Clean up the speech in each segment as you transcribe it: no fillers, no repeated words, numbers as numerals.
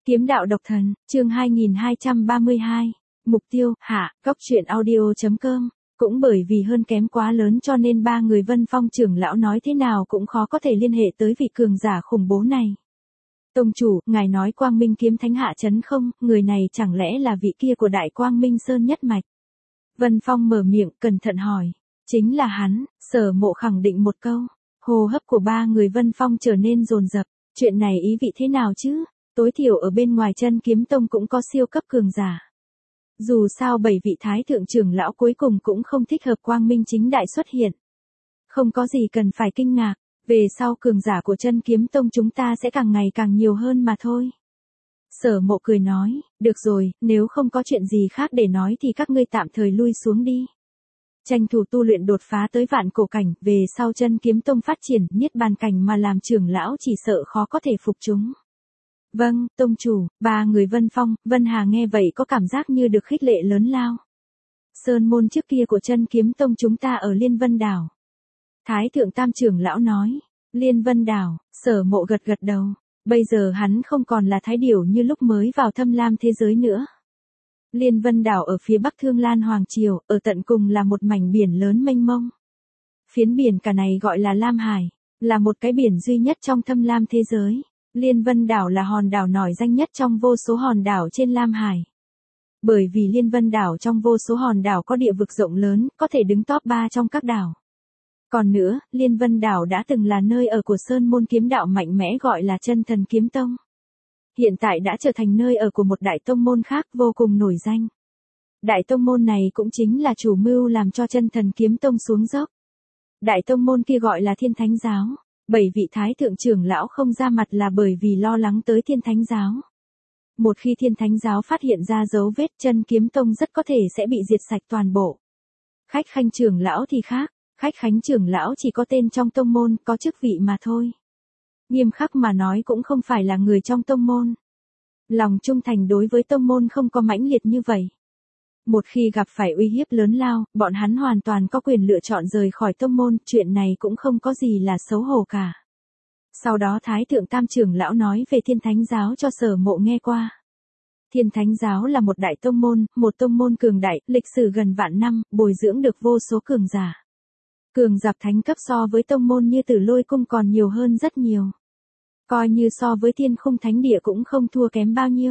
Kiếm đạo độc thần, chương 2232. Mục tiêu, hạ, góc truyện audio.com. Cũng bởi vì hơn kém quá lớn cho nên ba người Vân Phong trưởng lão nói thế nào cũng khó có thể liên hệ tới vị cường giả khủng bố này. Tông chủ, ngài nói Quang Minh kiếm thánh hạ chấn không, người này chẳng lẽ là vị kia của Đại Quang Minh Sơn nhất mạch? Vân Phong mở miệng, cẩn thận hỏi. Chính là hắn, Sở Mộ khẳng định một câu. Hô hấp của ba người Vân Phong trở nên dồn dập. Chuyện này ý vị thế nào chứ? Tối thiểu ở bên ngoài Chân Kiếm Tông cũng có siêu cấp cường giả. Dù sao 7 vị thái thượng trưởng lão cuối cùng cũng không thích hợp Quang Minh chính đại xuất hiện. Không có gì cần phải kinh ngạc, về sau cường giả của Chân Kiếm Tông chúng ta sẽ càng ngày càng nhiều hơn mà thôi. Sở Mộ cười nói, được rồi, nếu không có chuyện gì khác để nói thì các ngươi tạm thời lui xuống đi. Tranh thủ tu luyện đột phá tới vạn cổ cảnh, về sau Chân Kiếm Tông phát triển, niết bàn cảnh mà làm trưởng lão chỉ sợ khó có thể phục chúng. Vâng, tông chủ. Ba người Vân Phong, Vân Hà nghe vậy có cảm giác như được khích lệ lớn lao. Sơn môn trước kia của Chân Kiếm Tông chúng ta ở Liên Vân Đảo. Thái thượng tam trưởng lão nói, Liên Vân Đảo. Sở Mộ gật gật đầu. Bây giờ hắn không còn là thái điểu như lúc mới vào Thâm Lam thế giới nữa. Liên Vân Đảo ở phía bắc Thương Lan Hoàng Triều, ở tận cùng là một mảnh biển lớn mênh mông. Phiến biển cả này gọi là Lam Hải, là một cái biển duy nhất trong Thâm Lam thế giới. Liên Vân Đảo là hòn đảo nổi danh nhất trong vô số hòn đảo trên Lam Hải. Bởi vì Liên Vân Đảo trong vô số hòn đảo có địa vực rộng lớn, có thể đứng top 3 trong các đảo. Còn nữa, Liên Vân Đảo đã từng là nơi ở của Sơn môn kiếm đạo mạnh mẽ gọi là Chân Thần Kiếm Tông. Hiện tại đã trở thành nơi ở của một đại tông môn khác vô cùng nổi danh. Đại tông môn này cũng chính là chủ mưu làm cho Chân Thần Kiếm Tông xuống dốc. Đại tông môn kia gọi là Thiên Thánh Giáo. 7 vị thái thượng trưởng lão không ra mặt là bởi vì lo lắng tới Thiên Thánh Giáo. Một khi Thiên Thánh Giáo phát hiện ra dấu vết, Chân Kiếm Tông rất có thể sẽ bị diệt sạch toàn bộ. Khách khanh trưởng lão thì khác, khách khánh trưởng lão chỉ có tên trong tông môn, có chức vị mà thôi. Nghiêm khắc mà nói cũng không phải là người trong tông môn. Lòng trung thành đối với tông môn không có mãnh liệt như vậy. Một khi gặp phải uy hiếp lớn lao, bọn hắn hoàn toàn có quyền lựa chọn rời khỏi tông môn, chuyện này cũng không có gì là xấu hổ cả. Sau đó Thái thượng tam trưởng lão nói về Thiên Thánh Giáo cho Sở Mộ nghe qua. Thiên Thánh Giáo là một đại tông môn, một tông môn cường đại, lịch sử gần vạn năm, bồi dưỡng được vô số cường giả. Cường giả thánh cấp so với tông môn như Tử Lôi Cung còn nhiều hơn rất nhiều. Coi như so với Thiên Khung Thánh Địa cũng không thua kém bao nhiêu.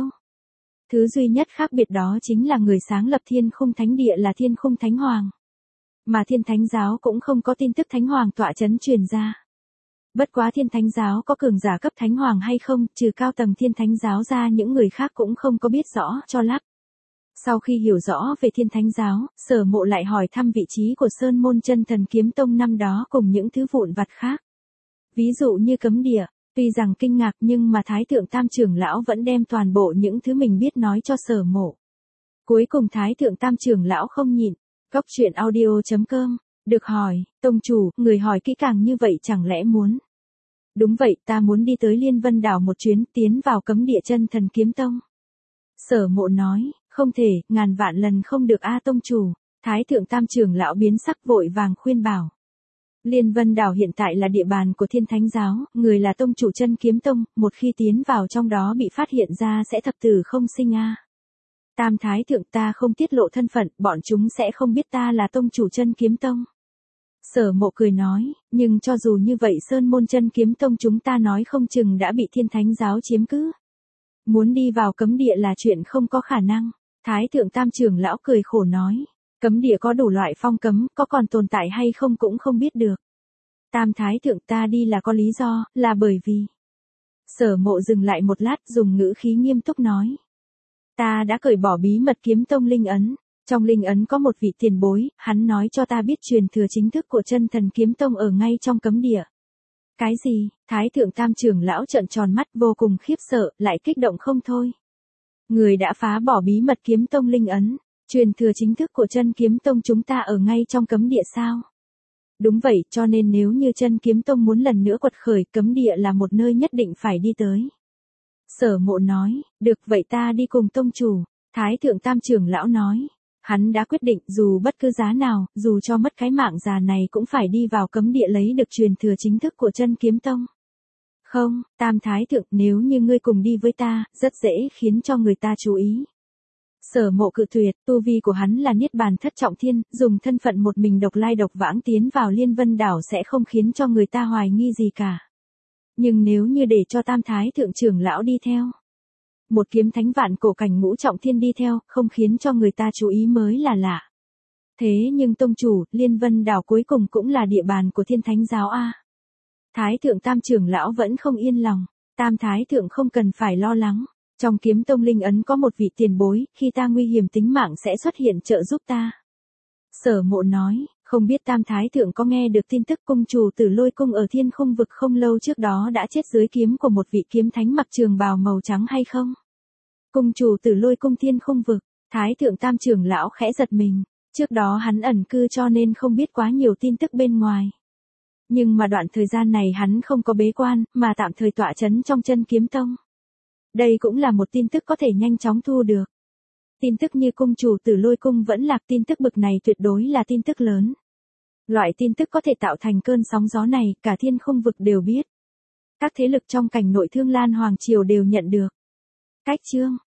Thứ duy nhất khác biệt đó chính là người sáng lập Thiên Khung Thánh Địa là Thiên Khung Thánh Hoàng. Mà Thiên Thánh Giáo cũng không có tin tức Thánh Hoàng tọa chấn truyền ra. Bất quá Thiên Thánh Giáo có cường giả cấp Thánh Hoàng hay không, trừ cao tầng Thiên Thánh Giáo ra những người khác cũng không có biết rõ cho lắm. Sau khi hiểu rõ về Thiên Thánh Giáo, Sở Mộ lại hỏi thăm vị trí của Sơn môn Chân Thần Kiếm Tông năm đó cùng những thứ vụn vặt khác. Ví dụ như cấm địa. Tuy rằng kinh ngạc nhưng mà Thái thượng tam trưởng lão vẫn đem toàn bộ những thứ mình biết nói cho Sở Mộ. Cuối cùng Thái thượng tam trưởng lão không nhịn. Góc truyện audio.com. Được hỏi, tông chủ, người hỏi kỹ càng như vậy chẳng lẽ muốn? Đúng vậy, ta muốn đi tới Liên Vân Đảo một chuyến, tiến vào cấm địa Chân Thần Kiếm Tông. Sở Mộ nói, không thể, ngàn vạn lần không được a tông chủ. Thái thượng tam trưởng lão biến sắc vội vàng khuyên bảo. Liên Vân Đảo hiện tại là địa bàn của Thiên Thánh Giáo, người là tông chủ Chân Kiếm Tông, một khi tiến vào trong đó bị phát hiện ra sẽ thập tử không sinh a. Tam thái thượng, ta không tiết lộ thân phận, bọn chúng sẽ không biết ta là tông chủ Chân Kiếm Tông. Sở Mộ cười nói, nhưng cho dù như vậy Sơn môn Chân Kiếm Tông chúng ta nói không chừng đã bị Thiên Thánh Giáo chiếm cứ. Muốn đi vào cấm địa là chuyện không có khả năng. Thái thượng tam trưởng lão cười khổ nói. Cấm địa có đủ loại phong cấm, có còn tồn tại hay không cũng không biết được. Tam thái thượng, ta đi là có lý do, là bởi vì. Sở Mộ dừng lại một lát dùng ngữ khí nghiêm túc nói. Ta đã cởi bỏ bí mật Kiếm Tông linh ấn. Trong linh ấn có một vị tiền bối, hắn nói cho ta biết truyền thừa chính thức của Chân Thần Kiếm Tông ở ngay trong cấm địa. Cái gì? Thái thượng tam trưởng lão trợn tròn mắt vô cùng khiếp sợ, lại kích động không thôi. Người đã phá bỏ bí mật Kiếm Tông linh ấn. Truyền thừa chính thức của Chân Kiếm Tông chúng ta ở ngay trong cấm địa sao? Đúng vậy, cho nên nếu như Chân Kiếm Tông muốn lần nữa quật khởi, cấm địa là một nơi nhất định phải đi tới. Sở Mộ nói, được vậy ta đi cùng tông chủ. Thái thượng tam trưởng lão nói, hắn đã quyết định dù bất cứ giá nào, dù cho mất cái mạng già này cũng phải đi vào cấm địa lấy được truyền thừa chính thức của Chân Kiếm Tông. Không, Tam Thái Thượng, nếu như ngươi cùng đi với ta, rất dễ khiến cho người ta chú ý. Sở Mộ cự tuyệt, tu vi của hắn là Niết Bàn thất trọng thiên, dùng thân phận một mình độc lai độc vãng tiến vào Liên Vân đảo sẽ không khiến cho người ta hoài nghi gì cả. Nhưng nếu như để cho Tam Thái Thượng trưởng lão đi theo, một kiếm thánh vạn cổ cảnh ngũ trọng thiên đi theo, không khiến cho người ta chú ý mới là lạ. Thế nhưng tông chủ, Liên Vân đảo cuối cùng cũng là địa bàn của Thiên Thánh giáo a. Thái Thượng Tam trưởng lão vẫn không yên lòng, Tam Thái Thượng không cần phải lo lắng. Trong kiếm tông linh ấn có một vị tiền bối, khi ta nguy hiểm tính mạng sẽ xuất hiện trợ giúp ta. Sở Mộ nói, không biết Tam Thái Thượng có nghe được tin tức cung chủ Tử Lôi cung ở Thiên Khung vực không lâu trước đó đã chết dưới kiếm của một vị kiếm thánh mặc trường bào màu trắng hay không? Cung chủ Tử Lôi cung Thiên Khung vực, Thái Thượng Tam trưởng lão khẽ giật mình, trước đó hắn ẩn cư cho nên không biết quá nhiều tin tức bên ngoài. Nhưng mà đoạn thời gian này hắn không có bế quan, mà tạm thời tọa chấn trong Chân Kiếm Tông. Đây cũng là một tin tức có thể nhanh chóng thu được. Tin tức như cung chủ Tử Lôi cung vẫn lạc, tin tức bực này tuyệt đối là tin tức lớn. Loại tin tức có thể tạo thành cơn sóng gió này, cả Thiên Khung vực đều biết. Các thế lực trong cảnh nội Thương Lan Hoàng triều đều nhận được. Cách chương